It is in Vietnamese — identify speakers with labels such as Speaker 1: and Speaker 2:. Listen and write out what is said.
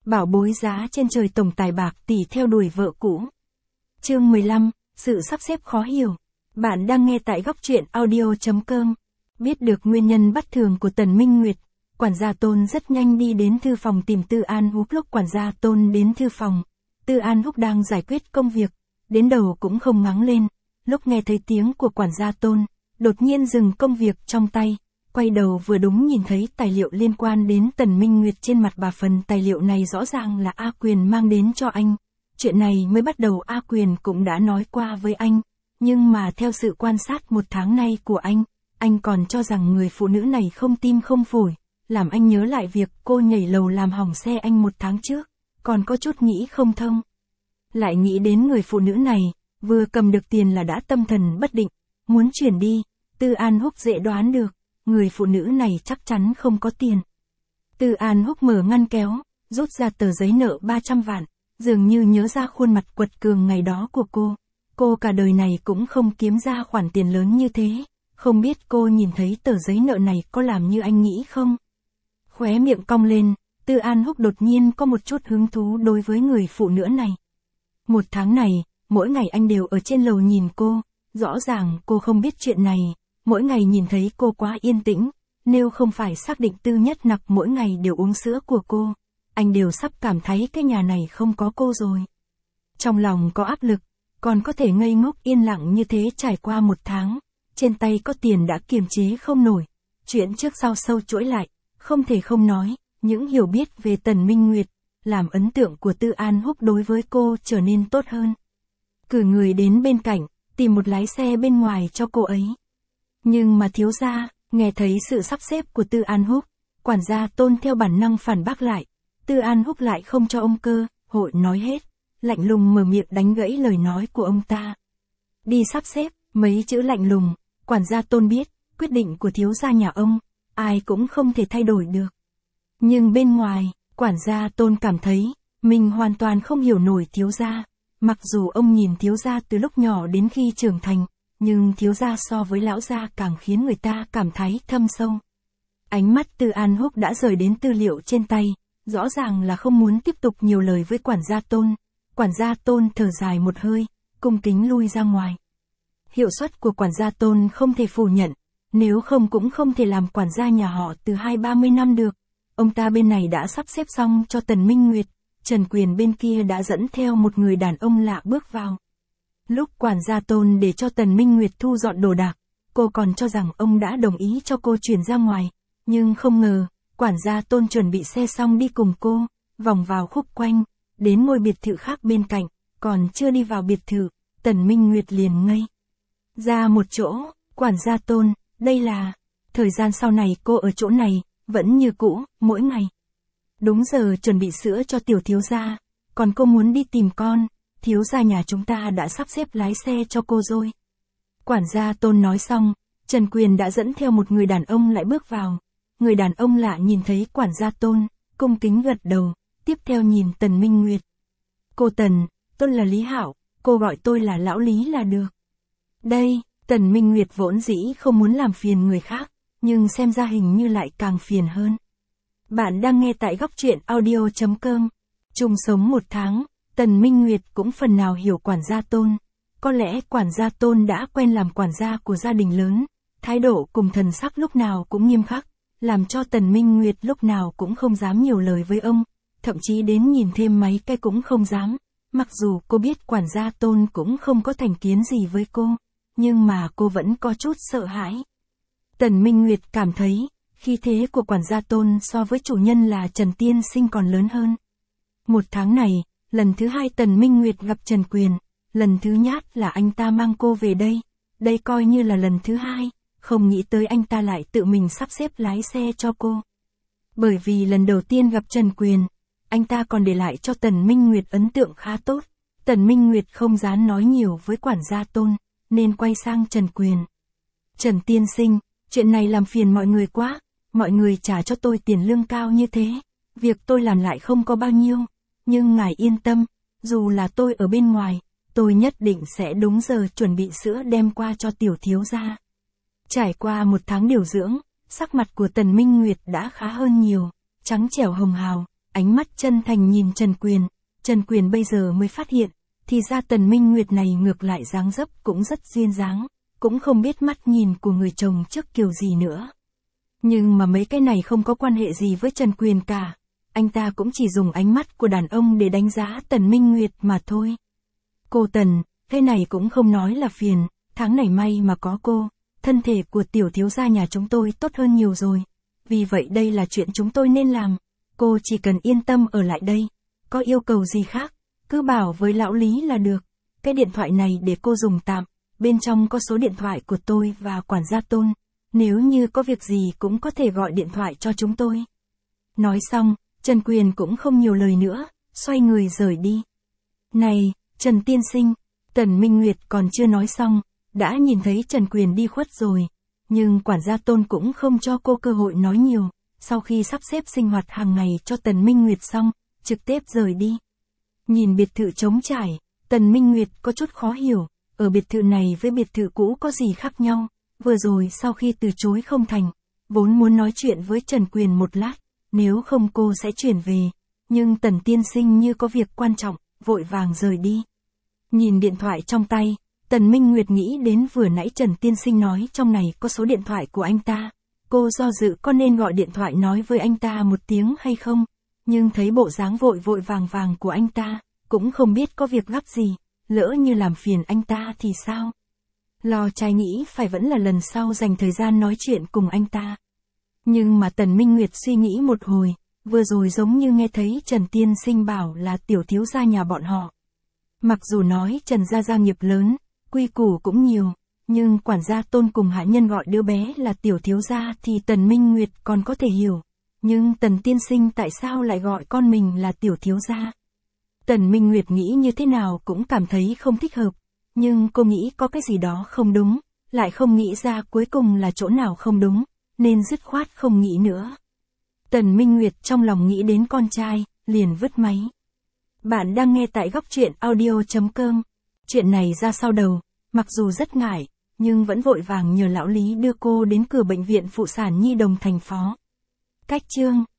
Speaker 1: bảo bối giá trên trời tổng tài bạc tỷ theo đuổi vợ cũ. Chương 15, sự sắp xếp khó hiểu. Bạn đang nghe tại góc truyện audio.com. Biết được nguyên nhân bất thường của Tần Minh Nguyệt, quản gia Tôn rất nhanh đi đến thư phòng tìm Tư An Húc. Lúc quản gia Tôn đến thư phòng, Tư An Húc đang giải quyết công việc, đến đầu cũng không ngắng lên. Lúc nghe thấy tiếng của quản gia Tôn, đột nhiên dừng công việc trong tay, quay đầu vừa đúng nhìn thấy tài liệu liên quan đến Tần Minh Nguyệt trên mặt bà. Phần tài liệu này rõ ràng là A Quyền mang đến cho anh. Chuyện này mới bắt đầu A Quyền cũng đã nói qua với anh, nhưng mà theo sự quan sát một tháng nay của anh còn cho rằng người phụ nữ này không tim không phổi, làm anh nhớ lại việc cô nhảy lầu làm hỏng xe anh một tháng trước, còn có chút nghĩ không thông. Lại nghĩ đến người phụ nữ này, vừa cầm được tiền là đã tâm thần bất định, muốn chuyển đi. Tư An Húc dễ đoán được, người phụ nữ này chắc chắn không có tiền. Tư An Húc mở ngăn kéo, rút ra tờ giấy nợ 300 vạn, dường như nhớ ra khuôn mặt quật cường ngày đó của cô. Cô cả đời này cũng không kiếm ra khoản tiền lớn như thế, không biết cô nhìn thấy tờ giấy nợ này có làm như anh nghĩ không? Khóe miệng cong lên, Tư An Húc đột nhiên có một chút hứng thú đối với người phụ nữ này. Một tháng này, mỗi ngày anh đều ở trên lầu nhìn cô, rõ ràng cô không biết chuyện này, mỗi ngày nhìn thấy cô quá yên tĩnh, nếu không phải xác định Tư Nhất Nặc mỗi ngày đều uống sữa của cô, anh đều sắp cảm thấy cái nhà này không có cô rồi. Trong lòng có áp lực, còn có thể ngây ngốc yên lặng như thế trải qua một tháng, trên tay có tiền đã kiềm chế không nổi, chuyện trước sau sâu chuỗi lại, không thể không nói, những hiểu biết về Tần Minh Nguyệt, làm ấn tượng của Tư An Húc đối với cô trở nên tốt hơn. Cử người đến bên cạnh, tìm một lái xe bên ngoài cho cô ấy. Nhưng mà thiếu gia, nghe thấy sự sắp xếp của Tư An Húc, quản gia Tôn theo bản năng phản bác lại. Tư An Húc lại không cho ông cơ hội nói hết, lạnh lùng mở miệng đánh gãy lời nói của ông ta. Đi sắp xếp, mấy chữ lạnh lùng, quản gia Tôn biết, quyết định của thiếu gia nhà ông, ai cũng không thể thay đổi được. Nhưng bên ngoài, quản gia Tôn cảm thấy, mình hoàn toàn không hiểu nổi thiếu gia. Mặc dù ông nhìn thiếu gia từ lúc nhỏ đến khi trưởng thành, nhưng thiếu gia so với lão gia càng khiến người ta cảm thấy thâm sâu. Ánh mắt Tư An Húc đã rời đến tư liệu trên tay, rõ ràng là không muốn tiếp tục nhiều lời với quản gia Tôn. Quản gia Tôn thở dài một hơi, cung kính lui ra ngoài. Hiệu suất của quản gia Tôn không thể phủ nhận, nếu không cũng không thể làm quản gia nhà họ từ 20-30 năm được. Ông ta bên này đã sắp xếp xong cho Tần Minh Nguyệt, Trần Quyền bên kia đã dẫn theo một người đàn ông lạ bước vào. Lúc quản gia Tôn để cho Tần Minh Nguyệt thu dọn đồ đạc, cô còn cho rằng ông đã đồng ý cho cô chuyển ra ngoài, nhưng không ngờ, quản gia Tôn chuẩn bị xe xong đi cùng cô, vòng vào khúc quanh, đến ngôi biệt thự khác bên cạnh, còn chưa đi vào biệt thự, Tần Minh Nguyệt liền ngây ra một chỗ. Quản gia Tôn, đây là, thời gian sau này cô ở chỗ này, vẫn như cũ, mỗi ngày. Đúng giờ chuẩn bị sữa cho tiểu thiếu gia, còn cô muốn đi tìm con, thiếu gia nhà chúng ta đã sắp xếp lái xe cho cô rồi. Quản gia Tôn nói xong, Trần Quyền đã dẫn theo một người đàn ông lại bước vào. Người đàn ông lạ nhìn thấy quản gia Tôn, cung kính gật đầu, tiếp theo nhìn Tần Minh Nguyệt. Cô Tần, tôi là Lý Hạo, cô gọi tôi là Lão Lý là được. Đây, Tần Minh Nguyệt vốn dĩ không muốn làm phiền người khác, nhưng xem ra hình như lại càng phiền hơn. Bạn đang nghe tại góc truyện audio.com. Chung sống một tháng, Tần Minh Nguyệt cũng phần nào hiểu quản gia Tôn. Có lẽ quản gia Tôn đã quen làm quản gia của gia đình lớn, thái độ cùng thần sắc lúc nào cũng nghiêm khắc, làm cho Tần Minh Nguyệt lúc nào cũng không dám nhiều lời với ông, thậm chí đến nhìn thêm mấy cái cũng không dám. Mặc dù cô biết quản gia Tôn cũng không có thành kiến gì với cô, nhưng mà cô vẫn có chút sợ hãi. Tần Minh Nguyệt cảm thấy, khí thế của quản gia Tôn so với chủ nhân là Trần Tiên Sinh còn lớn hơn. Một tháng này, lần thứ hai Tần Minh Nguyệt gặp Trần Quyền, lần thứ nhất là anh ta mang cô về đây, đây coi như là lần thứ hai, không nghĩ tới anh ta lại tự mình sắp xếp lái xe cho cô. Bởi vì lần đầu tiên gặp Trần Quyền, anh ta còn để lại cho Tần Minh Nguyệt ấn tượng khá tốt, Tần Minh Nguyệt không dám nói nhiều với quản gia Tôn, nên quay sang Trần Quyền. Trần Tiên Sinh, chuyện này làm phiền mọi người quá, mọi người trả cho tôi tiền lương cao như thế, việc tôi làm lại không có bao nhiêu, nhưng ngài yên tâm, dù là tôi ở bên ngoài, tôi nhất định sẽ đúng giờ chuẩn bị sữa đem qua cho tiểu thiếu gia. Trải qua một tháng điều dưỡng, sắc mặt của Tần Minh Nguyệt đã khá hơn nhiều, trắng trẻo hồng hào, ánh mắt chân thành nhìn Trần Quyền. Trần Quyền bây giờ mới phát hiện, thì ra Tần Minh Nguyệt này ngược lại dáng dấp cũng rất duyên dáng, cũng không biết mắt nhìn của người chồng trước kiểu gì nữa. Nhưng mà mấy cái này không có quan hệ gì với Trần Quyền cả. Anh ta cũng chỉ dùng ánh mắt của đàn ông để đánh giá Tần Minh Nguyệt mà thôi. Cô Tần, cái này cũng không nói là phiền, tháng này may mà có cô, thân thể của tiểu thiếu gia nhà chúng tôi tốt hơn nhiều rồi. Vì vậy đây là chuyện chúng tôi nên làm, cô chỉ cần yên tâm ở lại đây. Có yêu cầu gì khác, cứ bảo với lão Lý là được. Cái điện thoại này để cô dùng tạm, bên trong có số điện thoại của tôi và quản gia Tôn. Nếu như có việc gì cũng có thể gọi điện thoại cho chúng tôi. Nói xong, Trần Quyền cũng không nhiều lời nữa, xoay người rời đi. Này, Trần tiên sinh, Tần Minh Nguyệt còn chưa nói xong, đã nhìn thấy Trần Quyền đi khuất rồi. Nhưng quản gia Tôn cũng không cho cô cơ hội nói nhiều, sau khi sắp xếp sinh hoạt hàng ngày cho Tần Minh Nguyệt xong, trực tiếp rời đi. Nhìn biệt thự trống trải, Tần Minh Nguyệt có chút khó hiểu, ở biệt thự này với biệt thự cũ có gì khác nhau. Vừa rồi sau khi từ chối không thành, vốn muốn nói chuyện với Trần Quyền một lát, nếu không cô sẽ chuyển về. Nhưng Tần tiên sinh như có việc quan trọng, vội vàng rời đi. Nhìn điện thoại trong tay, Tần Minh Nguyệt nghĩ đến vừa nãy Trần tiên sinh nói trong này có số điện thoại của anh ta. Cô do dự có nên gọi điện thoại nói với anh ta một tiếng hay không, nhưng thấy bộ dáng vội vội vàng của anh ta, cũng không biết có việc gấp gì, lỡ như làm phiền anh ta thì sao. Lo trai nghĩ phải vẫn là lần sau dành thời gian nói chuyện cùng anh ta. Nhưng mà Tần Minh Nguyệt suy nghĩ một hồi, vừa rồi giống như nghe thấy Trần tiên sinh bảo là tiểu thiếu gia nhà bọn họ. Mặc dù nói Trần gia nghiệp lớn, quy củ cũng nhiều, nhưng quản gia Tôn cùng hạ nhân gọi đứa bé là tiểu thiếu gia thì Tần Minh Nguyệt còn có thể hiểu. Nhưng Tần tiên sinh tại sao lại gọi con mình là tiểu thiếu gia? Tần Minh Nguyệt nghĩ như thế nào cũng cảm thấy không thích hợp. Nhưng cô nghĩ có cái gì đó không đúng, lại không nghĩ ra cuối cùng là chỗ nào không đúng, nên dứt khoát không nghĩ nữa. Tần Minh Nguyệt trong lòng nghĩ đến con trai, liền vứt máy. Bạn đang nghe tại góc truyện audio.com. Chuyện này ra sau đầu, mặc dù rất ngại, nhưng vẫn vội vàng nhờ lão Lý đưa cô đến cửa bệnh viện phụ sản nhi đồng thành phố. Cách chương